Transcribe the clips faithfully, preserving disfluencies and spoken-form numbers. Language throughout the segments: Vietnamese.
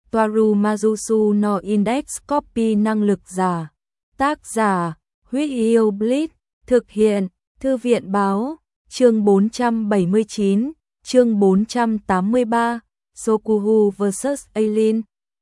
Toaru Majusu no Index Copy năng lực giả. Tác giả, Huyết Yêu Blitz, thực hiện, Thư viện báo, chương bốn trăm bảy mươi chín, chương bốn trăm tám mươi ba, Sokuhu versus. Aileen.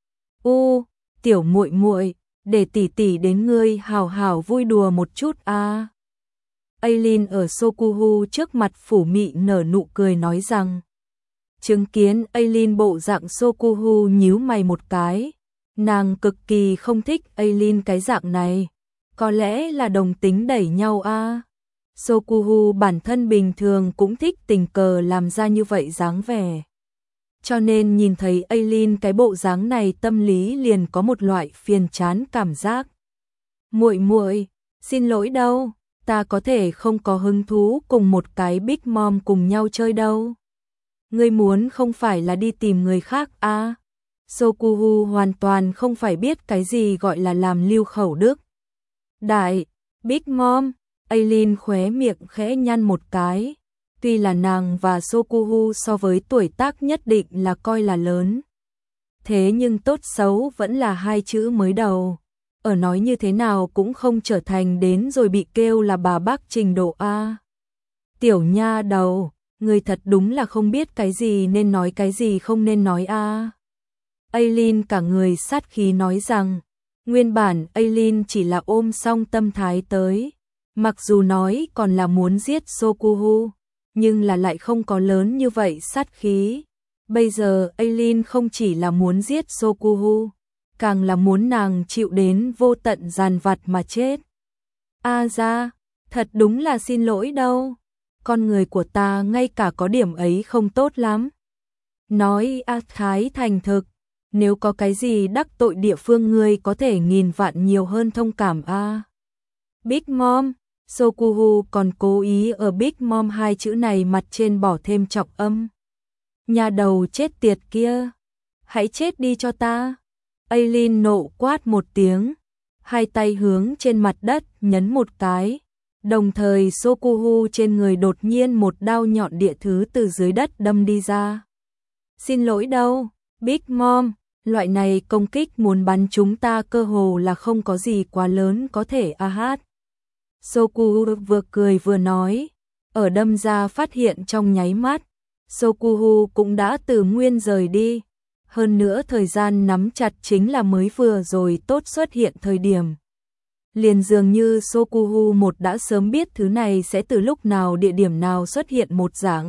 U, tiểu muội muội, để tỷ tỷ đến ngươi hào hào vui đùa một chút a. À. Aileen ở Sokuhu trước mặt phủ mị nở nụ cười nói rằng. Chứng kiến Aileen bộ dạng Sokuhu nhíu mày một cái, nàng cực kỳ không thích Aileen cái dạng này, có lẽ là đồng tính đẩy nhau a. À. Sokuhu bản thân bình thường cũng thích tình cờ làm ra như vậy dáng vẻ. Cho nên nhìn thấy Aileen cái bộ dáng này tâm lý liền có một loại phiền chán cảm giác. Muội muội, xin lỗi đâu, ta có thể không có hứng thú cùng một cái Big Mom cùng nhau chơi đâu. Ngươi muốn không phải là đi tìm người khác à? Sokuhu hoàn toàn không phải biết cái gì gọi là làm lưu khẩu đức. Đại, Big Mom, Aileen khóe miệng khẽ nhăn một cái. Tuy là nàng và Sokuhu so với tuổi tác nhất định là coi là lớn. Thế nhưng tốt xấu vẫn là hai chữ mới đầu. Ở nói như thế nào cũng không trở thành đến rồi bị kêu là bà bác trình độ A. Tiểu nha đầu, người thật đúng là không biết cái gì nên nói cái gì không nên nói A. Aileen cả người sát khí nói rằng, nguyên bản Aileen chỉ là ôm xong tâm thái tới. Mặc dù nói còn là muốn giết Sokuhu, nhưng là lại không có lớn như vậy sát khí. Bây giờ Aileen không chỉ là muốn giết Sokuhu, càng là muốn nàng chịu đến vô tận giàn vặt mà chết. A ra, thật đúng là xin lỗi đâu. Con người của ta ngay cả có điểm ấy không tốt lắm. Nói A Thái thành thực, nếu có cái gì đắc tội địa phương ngươi có thể nghìn vạn nhiều hơn thông cảm A. Big Mom, Sokuhu còn cố ý ở Big Mom hai chữ này mặt trên bỏ thêm trọng âm. Nhà đầu chết tiệt kia, hãy chết đi cho ta. Aileen nộ quát một tiếng, hai tay hướng trên mặt đất nhấn một cái, đồng thời Sokuhu trên người đột nhiên một đao nhọn địa thứ từ dưới đất đâm đi ra. Xin lỗi đâu, Big Mom, loại này công kích muốn bắn chúng ta cơ hồ là không có gì quá lớn có thể a hát. Sokuhu vừa cười vừa nói, ở đâm ra phát hiện trong nháy mắt, Sokuhu cũng đã từ nguyên rời đi. Hơn nữa thời gian nắm chặt chính là mới vừa rồi tốt xuất hiện thời điểm. Liền dường như Sokuhu một đã sớm biết thứ này sẽ từ lúc nào địa điểm nào xuất hiện một dạng.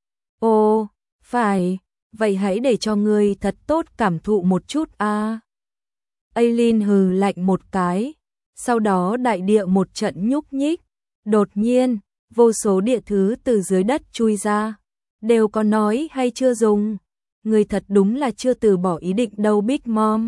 Ồ, phải, vậy hãy để cho ngươi thật tốt cảm thụ một chút a. À. Aileen hừ lạnh một cái, sau đó đại địa một trận nhúc nhích, đột nhiên, vô số địa thứ từ dưới đất chui ra, đều có nói hay chưa dùng. Người thật đúng là chưa từ bỏ ý định đâu Big Mom.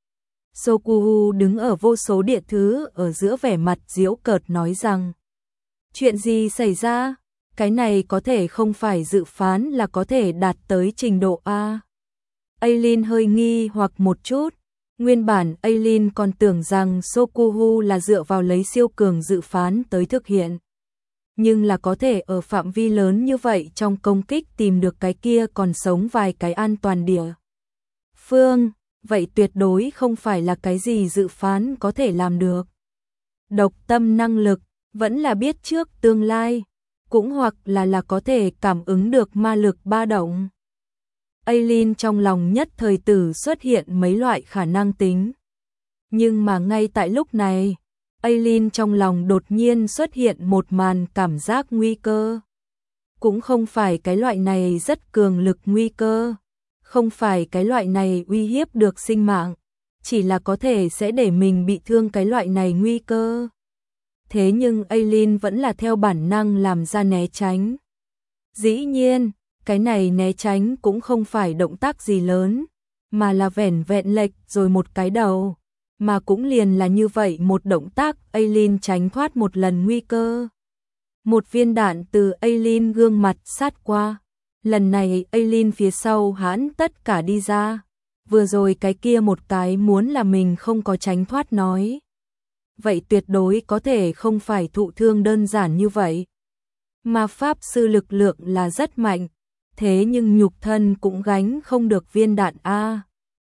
Sokuhu đứng ở vô số địa thứ ở giữa vẻ mặt giễu cợt nói rằng. Chuyện gì xảy ra? Cái này có thể không phải dự phán là có thể đạt tới trình độ A. Aileen hơi nghi hoặc một chút. Nguyên bản Aileen còn tưởng rằng Sokuhu là dựa vào lấy siêu cường dự phán tới thực hiện. Nhưng là có thể ở phạm vi lớn như vậy trong công kích tìm được cái kia còn sống vài cái an toàn địa phương, vậy tuyệt đối không phải là cái gì dự phán có thể làm được. Độc tâm năng lực, vẫn là biết trước tương lai, cũng hoặc là là có thể cảm ứng được ma lực ba động. Aileen trong lòng nhất thời tử xuất hiện mấy loại khả năng tính. Nhưng mà ngay tại lúc này, Aileen trong lòng đột nhiên xuất hiện một màn cảm giác nguy cơ. Cũng không phải cái loại này rất cường lực nguy cơ, không phải cái loại này uy hiếp được sinh mạng, chỉ là có thể sẽ để mình bị thương cái loại này nguy cơ. Thế nhưng Aileen vẫn là theo bản năng làm ra né tránh. Dĩ nhiên, cái này né tránh cũng không phải động tác gì lớn, mà là vẻn vẹn lệch rồi một cái đầu. Mà cũng liền là như vậy một động tác Aileen tránh thoát một lần nguy cơ. Một viên đạn từ Aileen gương mặt sát qua. Lần này Aileen phía sau hãn tất cả đi ra. Vừa rồi cái kia một cái muốn là mình không có tránh thoát nói. Vậy tuyệt đối có thể không phải thụ thương đơn giản như vậy. Mà pháp sư lực lượng là rất mạnh. Thế nhưng nhục thân cũng gánh không được viên đạn A.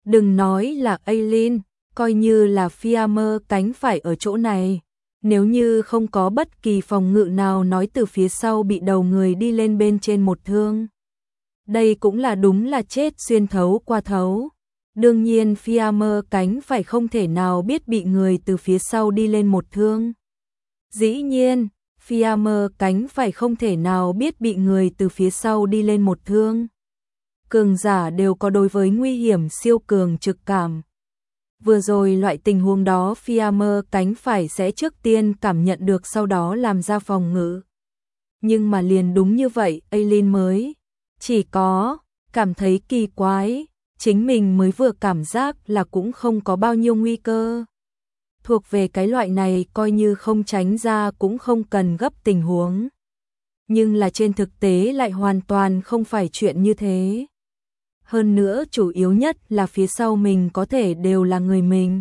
Đừng nói là Aileen, coi như là Fiamma cánh phải ở chỗ này. Nếu như không có bất kỳ phòng ngự nào nói từ phía sau bị đầu người đi lên bên trên một thương. Đây cũng là đúng là chết xuyên thấu qua thấu. Đương nhiên Fiamma cánh phải không thể nào biết bị người từ phía sau đi lên một thương. Dĩ nhiên, Fiamma cánh phải không thể nào biết bị người từ phía sau đi lên một thương. Cường giả đều có đối với nguy hiểm siêu cường trực cảm. Vừa rồi loại tình huống đó Fiamma cánh phải sẽ trước tiên cảm nhận được sau đó làm ra phòng ngự. Nhưng mà liền đúng như vậy, Aileen mới chỉ có cảm thấy kỳ quái, chính mình mới vừa cảm giác là cũng không có bao nhiêu nguy cơ. Thuộc về cái loại này coi như không tránh ra cũng không cần gấp tình huống. Nhưng là trên thực tế lại hoàn toàn không phải chuyện như thế. Hơn nữa chủ yếu nhất là phía sau mình có thể đều là người mình.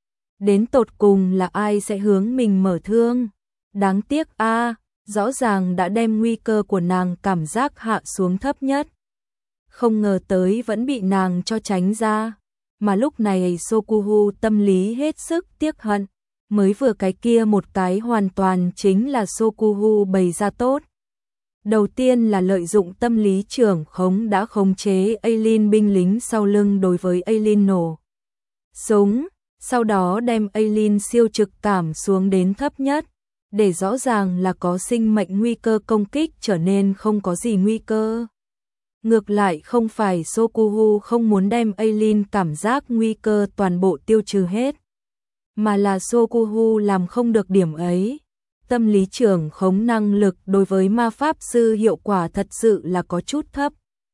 Đến tột cùng là ai sẽ hướng mình mở thương. Đáng tiếc a, rõ ràng đã đem nguy cơ của nàng cảm giác hạ xuống thấp nhất. Không ngờ tới vẫn bị nàng cho tránh ra. Mà lúc này Sokuhu tâm lý hết sức tiếc hận. Mới vừa cái kia một cái hoàn toàn chính là Sokuhu bày ra tốt. Đầu tiên là lợi dụng tâm lý trưởng khống đã khống chế Aileen binh lính sau lưng đối với Aileen nổ súng, sau đó đem Aileen siêu trực cảm xuống đến thấp nhất, để rõ ràng là có sinh mệnh nguy cơ công kích trở nên không có gì nguy cơ. Ngược lại không phải Sokuhu không muốn đem Aileen cảm giác nguy cơ toàn bộ tiêu trừ hết, mà là Sokuhu làm không được điểm ấy. Tâm lý trưởng khống năng lực đối với ma pháp sư hiệu quả thật sự là có chút thấp.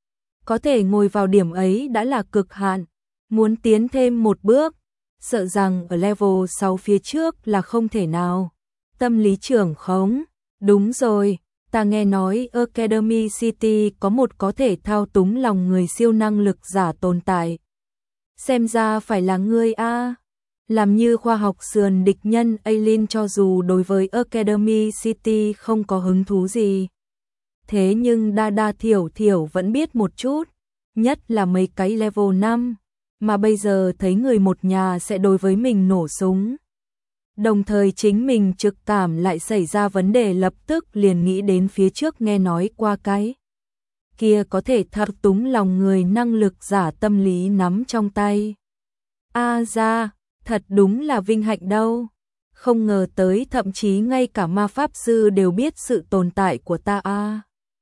Có thể ngồi vào điểm ấy đã là cực hạn, muốn tiến thêm một bước, sợ rằng ở level sáu phía trước là không thể nào. Tâm lý trưởng khống, đúng rồi, ta nghe nói Academy City có một có thể thao túng lòng người siêu năng lực giả tồn tại. Xem ra phải là ngươi a. Làm như khoa học sườn địch nhân Aileen cho dù đối với Academy City không có hứng thú gì. Thế nhưng đa đa thiểu thiểu vẫn biết một chút, nhất là mấy cái level năm, mà bây giờ thấy người một nhà sẽ đối với mình nổ súng. Đồng thời chính mình trực cảm lại xảy ra vấn đề lập tức liền nghĩ đến phía trước nghe nói qua cái. Kia có thể thao túng lòng người năng lực giả tâm lý nắm trong tay. A ra. Thật đúng là vinh hạnh đâu. Không ngờ tới thậm chí ngay cả ma pháp sư đều biết sự tồn tại của ta a. À.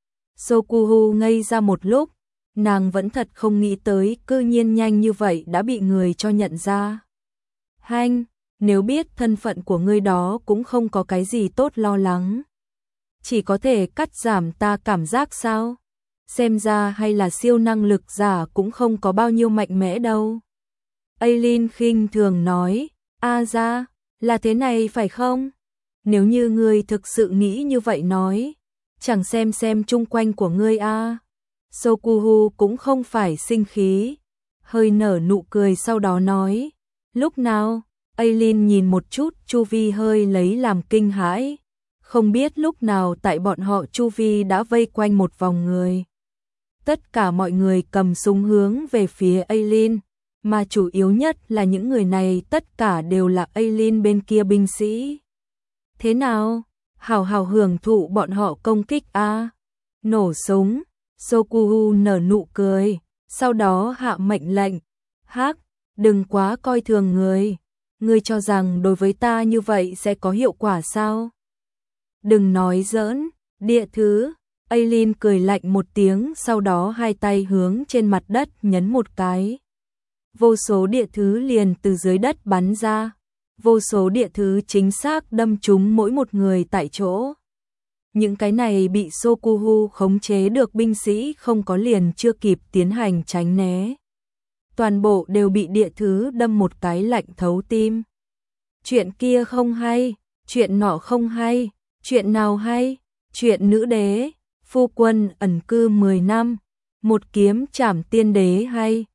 Sokuhu ngây ra một lúc, nàng vẫn thật không nghĩ tới cư nhiên nhanh như vậy đã bị người cho nhận ra. Hanh, nếu biết thân phận của ngươi đó cũng không có cái gì tốt lo lắng. Chỉ có thể cắt giảm ta cảm giác sao? Xem ra hay là siêu năng lực giả cũng không có bao nhiêu mạnh mẽ đâu. Aileen khinh thường nói, a ra, là thế này phải không? Nếu như ngươi thực sự nghĩ như vậy nói, chẳng xem xem chung quanh của ngươi a. À. Sokuhu cũng không phải sinh khí, hơi nở nụ cười sau đó nói, lúc nào? Aileen nhìn một chút chu vi hơi lấy làm kinh hãi, không biết lúc nào tại bọn họ chu vi đã vây quanh một vòng người. Tất cả mọi người cầm súng hướng về phía Aileen. Mà chủ yếu nhất là những người này tất cả đều là Aileen bên kia binh sĩ. Thế nào? Hào hào hưởng thụ bọn họ công kích a. À? Nổ súng, Sokuhu nở nụ cười, sau đó hạ mệnh lệnh. Hắc, đừng quá coi thường người. Ngươi cho rằng đối với ta như vậy sẽ có hiệu quả sao? Đừng nói giỡn, địa thứ. Aileen cười lạnh một tiếng sau đó hai tay hướng trên mặt đất nhấn một cái. Vô số địa thứ liền từ dưới đất bắn ra, vô số địa thứ chính xác đâm trúng mỗi một người tại chỗ. Những cái này bị Sokuhu khống chế được binh sĩ không có liền chưa kịp tiến hành tránh né. Toàn bộ đều bị địa thứ đâm một cái lạnh thấu tim. Chuyện kia không hay, chuyện nọ không hay, chuyện nào hay, chuyện nữ đế, phu quân ẩn cư mười năm, một kiếm trảm tiên đế hay.